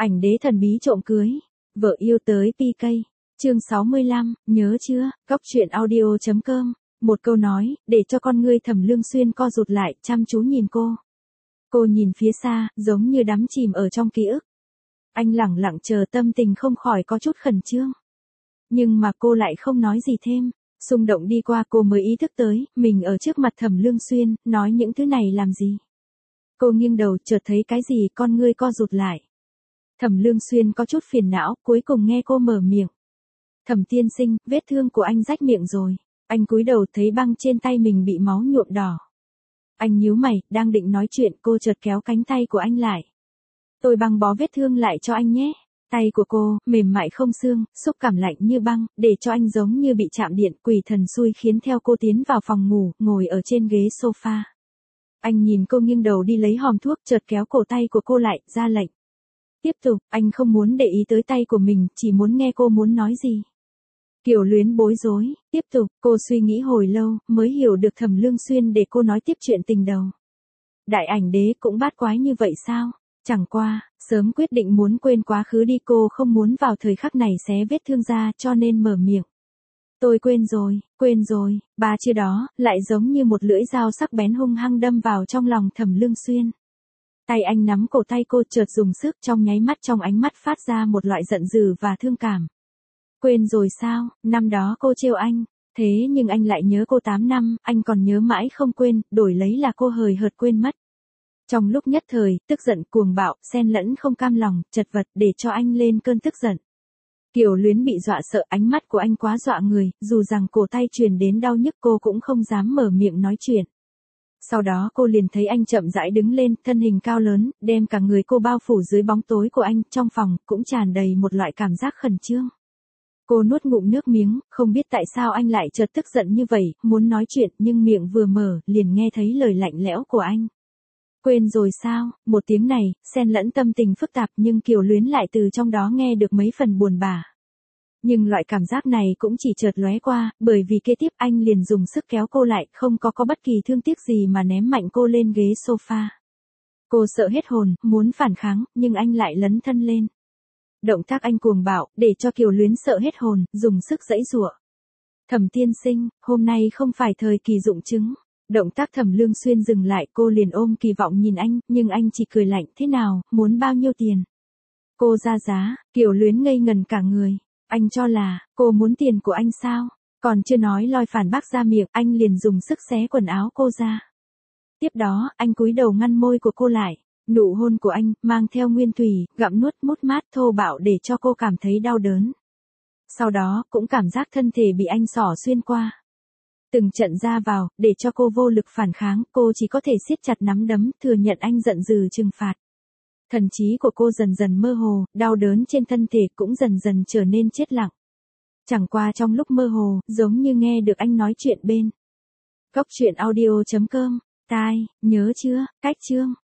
Ảnh đế thần bí trộm cưới, vợ yêu tới PK. Chương 65, nhớ chưa? Cóc truyện audio.com. Một câu nói, để cho con ngươi Thẩm Lương Xuyên co rụt lại, chăm chú nhìn cô. Cô nhìn phía xa, giống như đắm chìm ở trong ký ức. Anh lẳng lặng chờ, tâm tình không khỏi có chút khẩn trương. Nhưng mà cô lại không nói gì thêm. Xung động đi qua, cô mới ý thức tới, mình ở trước mặt Thẩm Lương Xuyên, nói những thứ này làm gì. Cô nghiêng đầu, chợt thấy cái gì, con ngươi co rụt lại. Thẩm Lương Xuyên có chút phiền não, cuối cùng nghe cô mở miệng. Thẩm tiên sinh, vết thương của anh rách miệng rồi. Anh cúi đầu thấy băng trên tay mình bị máu nhuộm đỏ. Anh nhíu mày, đang định nói chuyện, cô chợt kéo cánh tay của anh lại. Tôi băng bó vết thương lại cho anh nhé. Tay của cô, mềm mại không xương, xúc cảm lạnh như băng, để cho anh giống như bị chạm điện, quỷ thần xui khiến theo cô tiến vào phòng ngủ, ngồi ở trên ghế sofa. Anh nhìn cô nghiêng đầu đi lấy hòm thuốc, chợt kéo cổ tay của cô lại, ra lệnh. Tiếp tục, anh không muốn để ý tới tay của mình, chỉ muốn nghe cô muốn nói gì. Kiều Luyến bối rối, tiếp tục, cô suy nghĩ hồi lâu, mới hiểu được Thẩm Lương Xuyên để cô nói tiếp chuyện tình đầu. Đại ảnh đế cũng bát quái như vậy sao? Chẳng qua, sớm quyết định muốn quên quá khứ đi, cô không muốn vào thời khắc này xé vết thương ra, cho nên mở miệng. Tôi quên rồi, ba chữ đó, lại giống như một lưỡi dao sắc bén hung hăng đâm vào trong lòng Thẩm Lương Xuyên. Tay anh nắm cổ tay cô, chợt dùng sức, trong nháy mắt trong ánh mắt phát ra một loại giận dữ và thương cảm. Quên rồi sao, năm đó cô trêu anh, thế nhưng anh lại nhớ cô 8 năm, anh còn nhớ mãi không quên, đổi lấy là cô hời hợt quên mất. Trong lúc nhất thời, tức giận cuồng bạo, xen lẫn không cam lòng, chật vật, để cho anh lên cơn tức giận. Kiều Luyến bị dọa sợ, ánh mắt của anh quá dọa người, dù rằng cổ tay truyền đến đau nhức cô cũng không dám mở miệng nói chuyện. Sau đó cô liền thấy anh chậm rãi đứng lên, thân hình cao lớn, đem cả người cô bao phủ dưới bóng tối của anh, trong phòng, cũng tràn đầy một loại cảm giác khẩn trương. Cô nuốt ngụm nước miếng, không biết tại sao anh lại chợt tức giận như vậy, muốn nói chuyện, nhưng miệng vừa mở, liền nghe thấy lời lạnh lẽo của anh. Quên rồi sao, một tiếng này, xen lẫn tâm tình phức tạp, nhưng Kiều Luyến lại từ trong đó nghe được mấy phần buồn bã. Nhưng loại cảm giác này cũng chỉ chợt lóe qua, bởi vì kế tiếp anh liền dùng sức kéo cô lại, không có bất kỳ thương tiếc gì mà ném mạnh cô lên ghế sofa. Cô sợ hết hồn, muốn phản kháng, nhưng anh lại lấn thân lên. Động tác anh cuồng bạo, để cho Kiều Luyến sợ hết hồn, dùng sức giãy giụa. Thẩm tiên sinh, hôm nay không phải thời kỳ dụng chứng. Động tác Thẩm Lương Xuyên dừng lại, cô liền ôm kỳ vọng nhìn anh, nhưng anh chỉ cười lạnh, thế nào, muốn bao nhiêu tiền? Cô ra giá, Kiều Luyến ngây ngần cả người. Anh cho là, cô muốn tiền của anh sao? Còn chưa nói loi phản bác ra miệng, anh liền dùng sức xé quần áo cô ra. Tiếp đó, anh cúi đầu ngăn môi của cô lại. Nụ hôn của anh, mang theo nguyên thủy, gặm nuốt mút mát thô bạo để cho cô cảm thấy đau đớn. Sau đó, cũng cảm giác thân thể bị anh xỏ xuyên qua. Từng trận ra vào, để cho cô vô lực phản kháng, cô chỉ có thể siết chặt nắm đấm, thừa nhận anh giận dữ trừng phạt. Thần trí của cô dần dần mơ hồ, đau đớn trên thân thể cũng dần dần trở nên chết lặng. Chẳng qua trong lúc mơ hồ, giống như nghe được anh nói chuyện bên. Cóc truyện audio.com, tai, nhớ chưa, cách chương.